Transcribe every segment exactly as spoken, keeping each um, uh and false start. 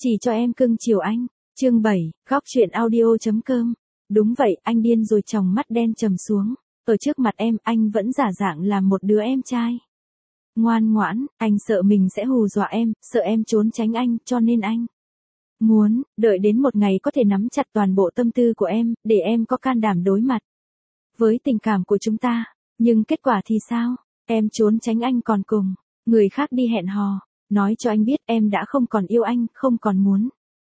Chỉ cho em cưng chiều anh. Chương bảy, góc truyện audio chấm com. Đúng vậy, anh điên rồi, tròng mắt đen trầm xuống. Ở trước mặt em, anh vẫn giả dạng là một đứa em trai. Ngoan ngoãn, anh sợ mình sẽ hù dọa em, sợ em trốn tránh anh, cho nên anh muốn, đợi đến một ngày có thể nắm chặt toàn bộ tâm tư của em, để em có can đảm đối mặt với tình cảm của chúng ta. Nhưng kết quả thì sao? Em trốn tránh anh còn cùng người khác đi hẹn hò, nói cho anh biết em đã không còn yêu anh, không còn muốn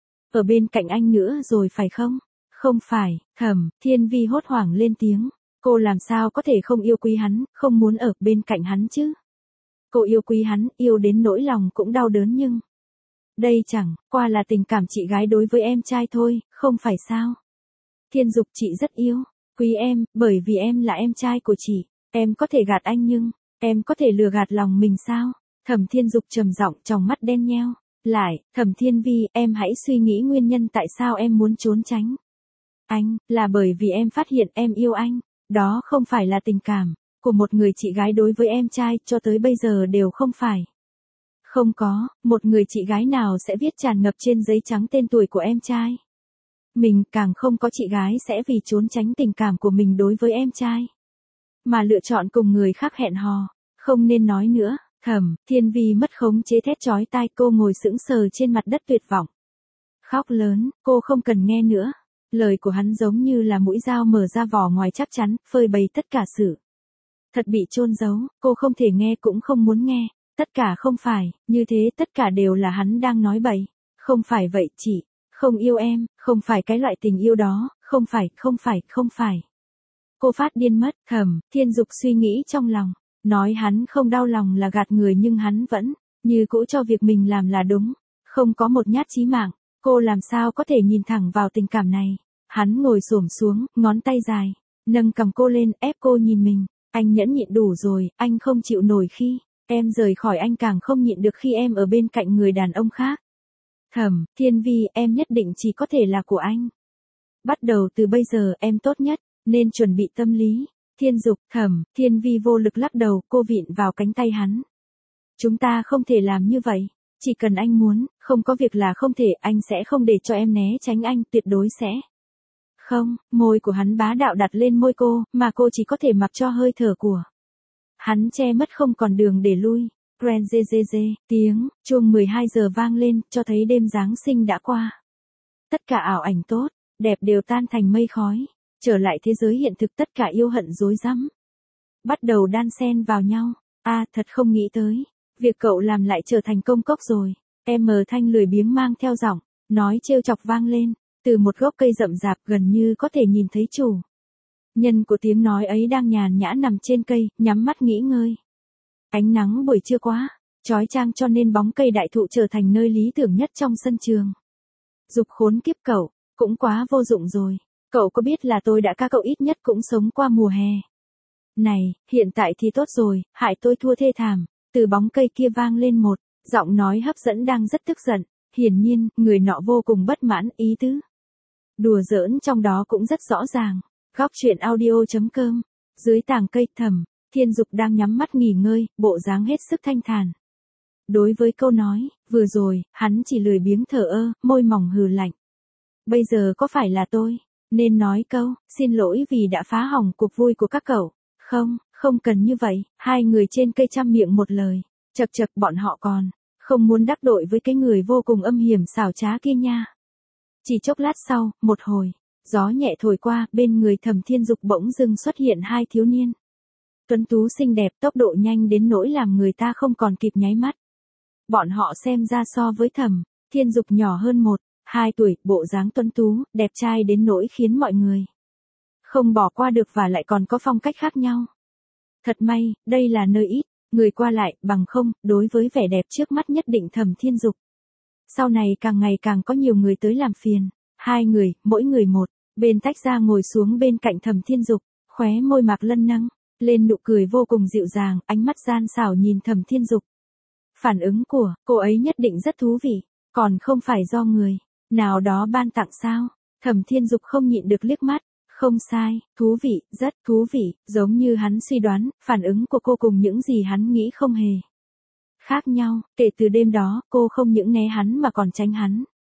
ở bên cạnh anh nữa rồi phải không? Không phải, Thẩm Thiên Vi hốt hoảng lên tiếng. Cô làm sao có thể không yêu quý hắn, không muốn ở bên cạnh hắn chứ? Cô yêu quý hắn, yêu đến nỗi lòng cũng đau đớn, nhưng đây chẳng qua là tình cảm chị gái đối với em trai thôi, không phải sao? Thiên Dục, chị rất yêu quý em, bởi vì em là em trai của chị. Em có thể gạt anh nhưng em có thể lừa gạt lòng mình sao? Thẩm Thiên Dục trầm giọng, tròng mắt đen nheo lại. Thẩm Thiên Vi, em hãy suy nghĩ nguyên nhân tại sao em muốn trốn tránh anh, là bởi vì em phát hiện em yêu anh. Đó không phải là tình cảm của một người chị gái đối với em trai, cho tới bây giờ đều không phải. Không có một người chị gái nào sẽ viết tràn ngập trên giấy trắng tên tuổi của em trai mình, càng không có chị gái sẽ vì trốn tránh tình cảm của mình đối với em trai mà lựa chọn cùng người khác hẹn hò. Không nên nói nữa. Thẩm Thiên Vi mất khống chế thét chói tai, cô ngồi sững sờ trên mặt đất tuyệt vọng khóc lớn. Cô không cần nghe nữa. Lời của hắn giống như là mũi dao mở ra vỏ ngoài chắc chắn, phơi bày tất cả sự thật bị chôn giấu. Cô không thể nghe cũng không muốn nghe. Tất cả không phải như thế, tất cả đều là hắn đang nói bậy. Không phải vậy, chị không yêu em, không phải cái loại tình yêu đó, không phải, không phải, không phải. Cô phát điên mất. Thẩm Thiên Dục suy nghĩ trong lòng, nói hắn không đau lòng là gạt người, nhưng hắn vẫn như cũ cho việc mình làm là đúng, không có một nhát chí mạng. Cô làm sao có thể nhìn thẳng vào tình cảm này? Hắn ngồi xổm xuống, ngón tay dài nâng cầm cô lên, ép cô nhìn mình. Anh nhẫn nhịn đủ rồi, anh không chịu nổi khi em rời khỏi anh, càng không nhịn được khi em ở bên cạnh người đàn ông khác. Thẩm Thiên Vi, em nhất định chỉ có thể là của anh. Bắt đầu từ bây giờ em tốt nhất nên chuẩn bị tâm lý. Thiên Dục. Thẩm Thiên Vi vô lực lắc đầu, cô vịn vào cánh tay hắn. Chúng ta không thể làm như vậy. Chỉ cần anh muốn, không có việc là không thể, anh sẽ không để cho em né tránh anh, tuyệt đối sẽ không. Môi của hắn bá đạo đặt lên môi cô, mà cô chỉ có thể mặc cho hơi thở của hắn che mất, không còn đường để lui. Ren dê dê dê, tiếng chuông mười hai giờ vang lên, cho thấy đêm Giáng sinh đã qua. Tất cả ảo ảnh tốt, đẹp đều tan thành mây khói. Trở lại thế giới hiện thực, tất cả yêu hận rối rắm bắt đầu đan xen vào nhau. A, à, thật không nghĩ tới, việc cậu làm lại trở thành công cốc rồi. Em mờ Thanh lười biếng mang theo giọng nói trêu chọc vang lên, từ một gốc cây rậm rạp, gần như có thể nhìn thấy chủ nhân của tiếng nói ấy đang nhàn nhã nằm trên cây, nhắm mắt nghỉ ngơi. Ánh nắng buổi trưa quá chói chang, cho nên bóng cây đại thụ trở thành nơi lý tưởng nhất trong sân trường. Dục khốn kiếp, cậu cũng quá vô dụng rồi. Cậu có biết là tôi đã ca cậu ít nhất cũng sống qua mùa hè này, hiện tại thì tốt rồi, hại tôi thua thê thảm. Từ bóng cây kia vang lên một giọng nói hấp dẫn đang rất tức giận. Hiển nhiên, người nọ vô cùng bất mãn, ý tứ đùa giỡn trong đó cũng rất rõ ràng. Góc truyện audio chấm com. Dưới tàng cây, Thẩm Thiên Dục đang nhắm mắt nghỉ ngơi, bộ dáng hết sức thanh thản. Đối với câu nói vừa rồi, hắn chỉ lười biếng thở ơ, môi mỏng hừ lạnh. Bây giờ có phải là tôi nên nói câu xin lỗi vì đã phá hỏng cuộc vui của các cậu? Không, không cần như vậy. Hai người trên cây chăm miệng một lời. Chậc chậc, bọn họ còn không muốn đắc tội với cái người vô cùng âm hiểm xảo trá kia nha. Chỉ chốc lát sau, một hồi gió nhẹ thổi qua, bên người Thẩm Thiên Dục bỗng dưng xuất hiện hai thiếu niên tuấn tú xinh đẹp, tốc độ nhanh đến nỗi làm người ta không còn kịp nháy mắt. Bọn họ xem ra so với Thẩm Thiên Dục nhỏ hơn một, hai tuổi, bộ dáng tuấn tú, đẹp trai đến nỗi khiến mọi người không bỏ qua được, và lại còn có phong cách khác nhau. Thật may, đây là nơi ít người qua lại, bằng không, đối với vẻ đẹp trước mắt nhất định Thẩm Thiên Dục sau này càng ngày càng có nhiều người tới làm phiền. Hai người, mỗi người một bên tách ra ngồi xuống bên cạnh Thẩm Thiên Dục, khóe môi Mạc Lân nâng lên nụ cười vô cùng dịu dàng, ánh mắt gian xảo nhìn Thẩm Thiên Dục. Phản ứng của cô ấy nhất định rất thú vị, còn không phải do người nào đó ban tặng sao? Thẩm Thiên Dục không nhịn được liếc mắt. Không sai, thú vị, rất thú vị, giống như hắn suy đoán, phản ứng của cô cùng những gì hắn nghĩ không hề khác nhau. Kể từ đêm đó, cô không những né hắn mà còn tránh hắn.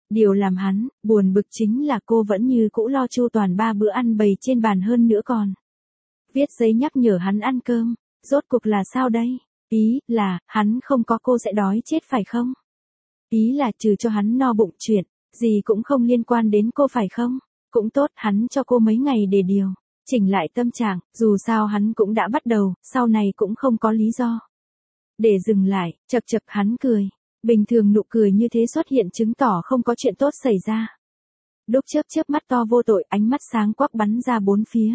Điều làm hắn buồn bực chính là cô vẫn như cũ lo chu toàn ba bữa ăn bày trên bàn hơn nữa còn. Viết giấy nhắc nhở hắn ăn cơm, rốt cuộc là sao đây? Ý là, hắn không có cô sẽ đói chết phải không? Ý là trừ cho hắn no bụng chuyện, gì cũng không liên quan đến cô phải không? Cũng tốt hắn cho cô mấy ngày để điều, chỉnh lại tâm trạng, dù sao hắn cũng đã bắt đầu, sau này cũng không có lý do. Để dừng lại, chập chập hắn cười. Bình thường nụ cười như thế xuất hiện chứng tỏ không có chuyện tốt xảy ra. Đúc chớp chớp mắt to vô tội, ánh mắt sáng quắc bắn ra bốn phía.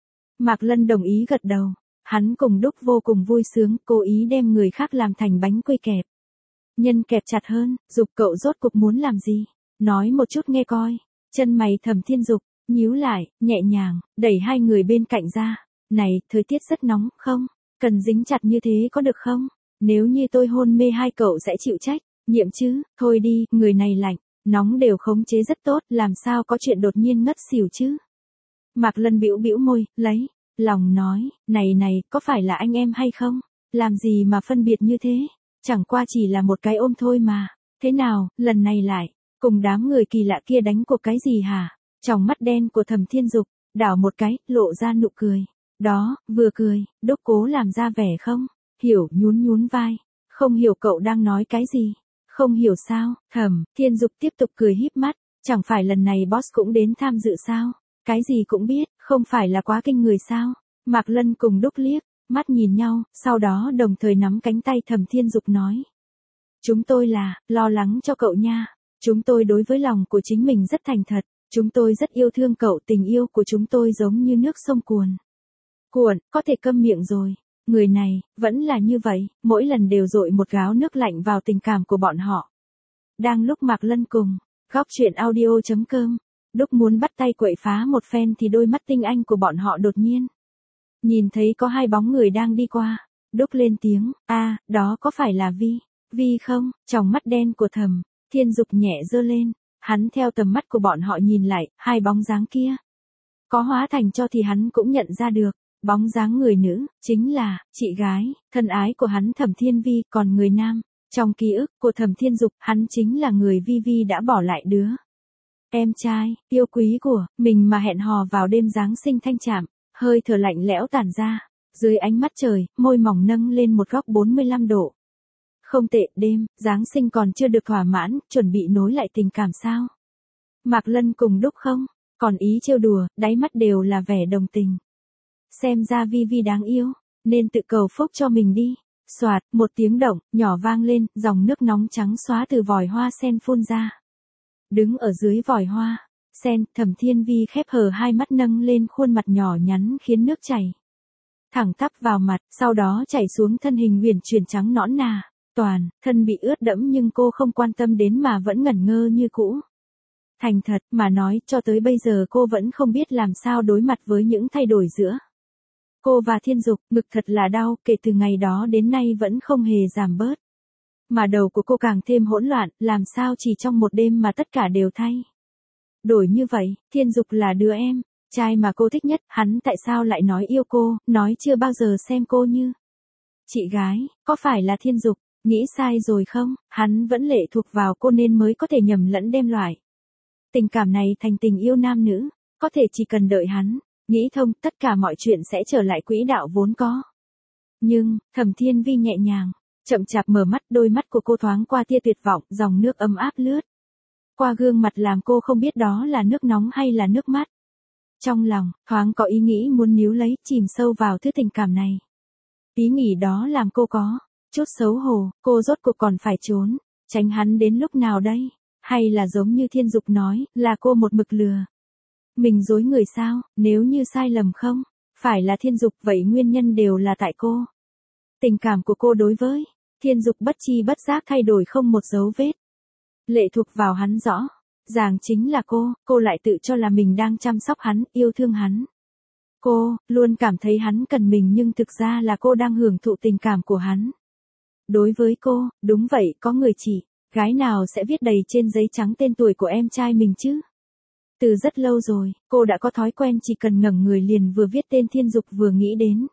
Mạc Lân đồng ý gật đầu. Hắn cùng Đúc vô cùng vui sướng, cố ý đem người khác làm thành bánh quy kẹp. Nhân kẹp chặt hơn, dục cậu rốt cuộc muốn làm gì? Nói một chút nghe coi. Chân mày Thẩm Thiên Dục nhíu lại, nhẹ nhàng, đẩy hai người bên cạnh ra. Này, thời tiết rất nóng, không? Cần dính chặt như thế có được không? Nếu như tôi hôn mê hai cậu sẽ chịu trách, nhiệm chứ, thôi đi, người này lạnh, nóng đều khống chế rất tốt, làm sao có chuyện đột nhiên ngất xỉu chứ. Mạc Lân bĩu bĩu môi, lấy, lòng nói, này này, có phải là anh em hay không? Làm gì mà phân biệt như thế? Chẳng qua chỉ là một cái ôm thôi mà. Thế nào, lần này lại, cùng đám người kỳ lạ kia đánh cuộc cái gì hả? Tròng mắt đen của Thẩm Thiên Dục đảo một cái, lộ ra nụ cười. Đó, vừa cười, Đúc cố làm ra vẻ không? Hiểu nhún nhún vai. Không hiểu cậu đang nói cái gì. Không hiểu sao, Thẩm Thiên Dục tiếp tục cười híp mắt. Chẳng phải lần này boss cũng đến tham dự sao? Cái gì cũng biết, không phải là quá kinh người sao? Mạc Lân cùng Đúc liếc, mắt nhìn nhau, sau đó đồng thời nắm cánh tay Thẩm Thiên Dục nói. Chúng tôi là, lo lắng cho cậu nha. Chúng tôi đối với lòng của chính mình rất thành thật. Chúng tôi rất yêu thương cậu, tình yêu của chúng tôi giống như nước sông cuồn. Cuồn, có thể câm miệng rồi. Người này, vẫn là như vậy, mỗi lần đều dội một gáo nước lạnh vào tình cảm của bọn họ. Đang lúc Mạc Lân cùng, góc chuyện audio chấm com, Đúc muốn bắt tay quậy phá một phen thì đôi mắt tinh anh của bọn họ đột nhiên. Nhìn thấy có hai bóng người đang đi qua, Đúc lên tiếng, a đó có phải là Vi, Vi không? Tròng mắt đen của Thẩm Thiên Dục nhẹ giơ lên, hắn theo tầm mắt của bọn họ nhìn lại, hai bóng dáng kia. Có hóa thành cho thì hắn cũng nhận ra được. Bóng dáng người nữ, chính là, chị gái, thân ái của hắn Thẩm Thiên Vi, còn người nam, trong ký ức của Thẩm Thiên Dục, hắn chính là người Vi Vi đã bỏ lại đứa. Em trai, yêu quý của, mình mà hẹn hò vào đêm Giáng sinh thanh chạm, hơi thở lạnh lẽo tản ra, dưới ánh mắt trời, môi mỏng nâng lên một góc bốn mươi lăm độ. Không tệ, đêm, Giáng sinh còn chưa được thỏa mãn, chuẩn bị nối lại tình cảm sao? Mạc Lân cùng Đúc không, còn ý trêu đùa, đáy mắt đều là vẻ đồng tình. Xem ra Vi Vi đáng yêu, nên tự cầu phúc cho mình đi. Soạt, một tiếng động, nhỏ vang lên, dòng nước nóng trắng xóa từ vòi hoa sen phun ra. Đứng ở dưới vòi hoa sen, Thẩm Thiên Vi khép hờ hai mắt nâng lên khuôn mặt nhỏ nhắn khiến nước chảy thẳng tắp vào mặt, sau đó chảy xuống thân hình uyển chuyển trắng nõn nà, toàn thân bị ướt đẫm nhưng cô không quan tâm đến mà vẫn ngẩn ngơ như cũ. Thành thật mà nói, cho tới bây giờ cô vẫn không biết làm sao đối mặt với những thay đổi giữa cô và Thiên Dục. Ngực thật là đau, kể từ ngày đó đến nay vẫn không hề giảm bớt. Mà đầu của cô càng thêm hỗn loạn, làm sao chỉ trong một đêm mà tất cả đều thay đổi như vậy. Thiên Dục là đứa em trai mà cô thích nhất, hắn tại sao lại nói yêu cô, nói chưa bao giờ xem cô như chị gái, có phải là Thiên Dục nghĩ sai rồi không? Hắn vẫn lệ thuộc vào cô nên mới có thể nhầm lẫn đem loại tình cảm này thành tình yêu nam nữ, có thể chỉ cần đợi hắn nghĩ thông, tất cả mọi chuyện sẽ trở lại quỹ đạo vốn có. Nhưng, Thẩm Thiên Vi nhẹ nhàng, chậm chạp mở mắt, đôi mắt của cô thoáng qua tia tuyệt vọng, dòng nước ấm áp lướt qua gương mặt làm cô không biết đó là nước nóng hay là nước mắt. Trong lòng, thoáng có ý nghĩ muốn níu lấy, chìm sâu vào thứ tình cảm này. Ý nghĩ đó làm cô có chút xấu hổ, cô rốt cuộc còn phải trốn tránh hắn đến lúc nào đây? Hay là giống như Thiên Dục nói, là cô một mực lừa mình dối người sao? Nếu như sai lầm không phải là Thiên Dục, vậy nguyên nhân đều là tại cô. Tình cảm của cô đối với Thiên Dục bất chi bất giác thay đổi không một dấu vết. Lệ thuộc vào hắn rõ ràng chính là cô, cô lại tự cho là mình đang chăm sóc hắn, yêu thương hắn. Cô luôn cảm thấy hắn cần mình nhưng thực ra là cô đang hưởng thụ tình cảm của hắn. Đối với cô, đúng vậy, có người chị gái nào sẽ viết đầy trên giấy trắng tên tuổi của em trai mình chứ? Từ rất lâu rồi, cô đã có thói quen chỉ cần ngẩng người liền vừa viết tên Thiên Dục vừa nghĩ đến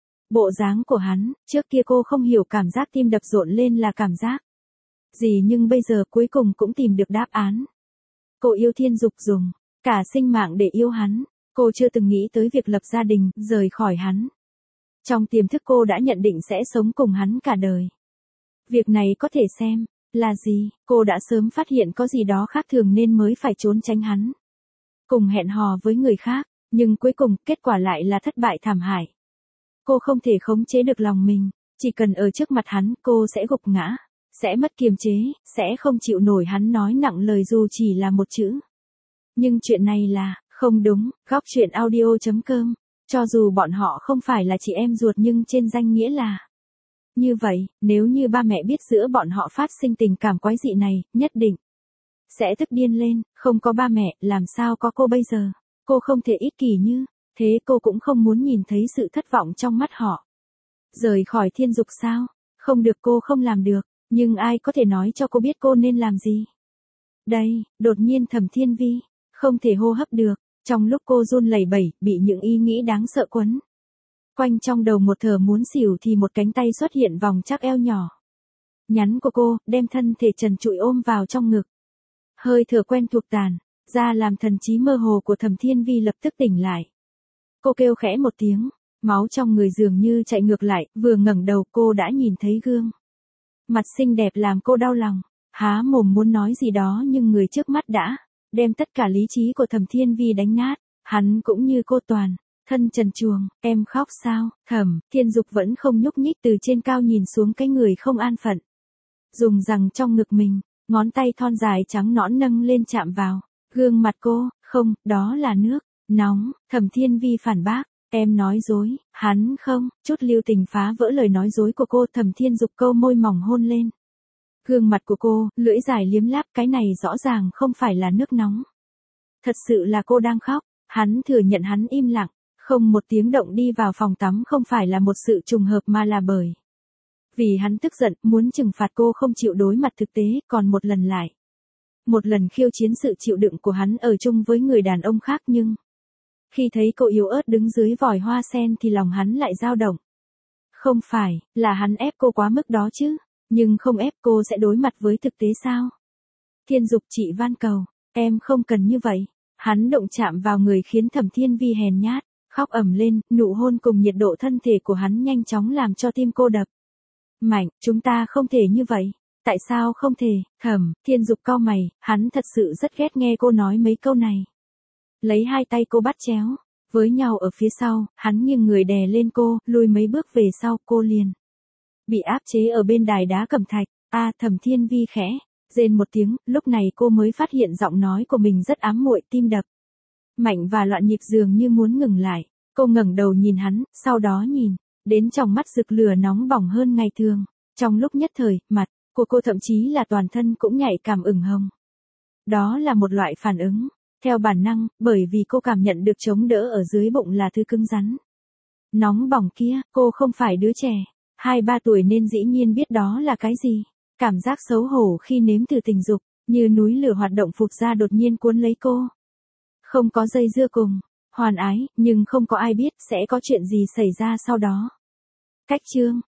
bộ dáng của hắn. Trước kia cô không hiểu cảm giác tim đập rộn lên là cảm giác gì, nhưng bây giờ cuối cùng cũng tìm được đáp án. Cô yêu Thiên Dục dùng cả sinh mạng để yêu hắn. Cô chưa từng nghĩ tới việc lập gia đình, rời khỏi hắn. Trong tiềm thức cô đã nhận định sẽ sống cùng hắn cả đời. Việc này có thể xem là gì, cô đã sớm phát hiện có gì đó khác thường nên mới phải trốn tránh hắn. Cùng hẹn hò với người khác, nhưng cuối cùng kết quả lại là thất bại thảm hại. Cô không thể khống chế được lòng mình, chỉ cần ở trước mặt hắn cô sẽ gục ngã, sẽ mất kiềm chế, sẽ không chịu nổi hắn nói nặng lời dù chỉ là một chữ. Nhưng chuyện này là không đúng. Góc truyện audio chấm com. Cho dù bọn họ không phải là chị em ruột nhưng trên danh nghĩa là như vậy. Nếu như ba mẹ biết giữa bọn họ phát sinh tình cảm quái dị này, nhất định sẽ tức điên lên. Không có ba mẹ, làm sao có cô bây giờ? Cô không thể ích kỷ như thế, cô cũng không muốn nhìn thấy sự thất vọng trong mắt họ. Rời khỏi Thiên Dục sao? Không được, cô không làm được. Nhưng ai có thể nói cho cô biết cô nên làm gì? Đây, đột nhiên Thẩm Thiên Vi không thể hô hấp được. Trong lúc cô run lẩy bẩy, bị những ý nghĩ đáng sợ quấn quanh trong đầu một thở muốn xỉu thì một cánh tay xuất hiện vòng chắc eo nhỏ nhắn của cô, đem thân thể trần trụi ôm vào trong ngực. Hơi thở quen thuộc tàn ra làm thần trí mơ hồ của Thẩm Thiên Vi lập tức tỉnh lại. Cô kêu khẽ một tiếng, máu trong người dường như chạy ngược lại, vừa ngẩng đầu cô đã nhìn thấy gương mặt xinh đẹp làm cô đau lòng, há mồm muốn nói gì đó nhưng người trước mắt đã đem tất cả lý trí của Thẩm Thiên Vi đánh nát. Hắn cũng như cô toàn thân trần truồng. Em khóc sao? Thẩm Thiên Dục vẫn không nhúc nhích, từ trên cao nhìn xuống cái người không an phận, dùng rằng trong ngực mình, ngón tay thon dài trắng nõn nâng lên chạm vào gương mặt cô. Không, đó là nước nóng. Thẩm Thiên Vi phản bác, em nói dối. Hắn không chút lưu tình phá vỡ lời nói dối của cô. Thẩm Thiên Dục câu môi mỏng hôn lên gương mặt của cô, lưỡi dài liếm láp. Cái này rõ ràng không phải là nước nóng. Thật sự là cô đang khóc. Hắn thừa nhận hắn im lặng, không một tiếng động đi vào phòng tắm không phải là một sự trùng hợp mà là bởi vì hắn tức giận, muốn trừng phạt cô không chịu đối mặt thực tế, còn một lần lại một lần khiêu chiến sự chịu đựng của hắn ở chung với người đàn ông khác. Nhưng khi thấy cô yếu ớt đứng dưới vòi hoa sen thì lòng hắn lại dao động. Không phải là hắn ép cô quá mức đó chứ, nhưng không ép cô sẽ đối mặt với thực tế sao? Thiên Dục, chị van cầu, em không cần như vậy. Hắn động chạm vào người khiến Thẩm Thiên Vi hèn nhát khóc ầm lên, nụ hôn cùng nhiệt độ thân thể của hắn nhanh chóng làm cho tim cô đập mạnh. Chúng ta không thể như vậy. Tại sao không thể? Thẩm Thiên Dục cau mày, hắn thật sự rất ghét nghe cô nói mấy câu này. Lấy hai tay cô bắt chéo với nhau ở phía sau, hắn nghiêng người đè lên cô, lùi mấy bước về sau, cô liền bị áp chế ở bên đài đá cẩm thạch. A à, Thẩm Thiên Vi khẽ rên một tiếng, lúc này cô mới phát hiện giọng nói của mình rất ám muội, tim đập mạnh và loạn nhịp dường như muốn ngừng lại. Cô ngẩng đầu nhìn hắn, sau đó nhìn đến trong mắt rực lửa nóng bỏng hơn ngày thường. Trong lúc nhất thời, mặt của cô thậm chí là toàn thân cũng nhạy cảm ửng hồng. Đó là một loại phản ứng theo bản năng, bởi vì cô cảm nhận được chống đỡ ở dưới bụng là thứ cứng rắn nóng bỏng kia. Cô không phải đứa trẻ hai ba tuổi nên dĩ nhiên biết đó là cái gì. Cảm giác xấu hổ khi nếm thử tình dục, như núi lửa hoạt động phụt ra đột nhiên cuốn lấy cô. Không có dây dưa cùng hoàn ái, nhưng không có ai biết sẽ có chuyện gì xảy ra sau đó. Cách chương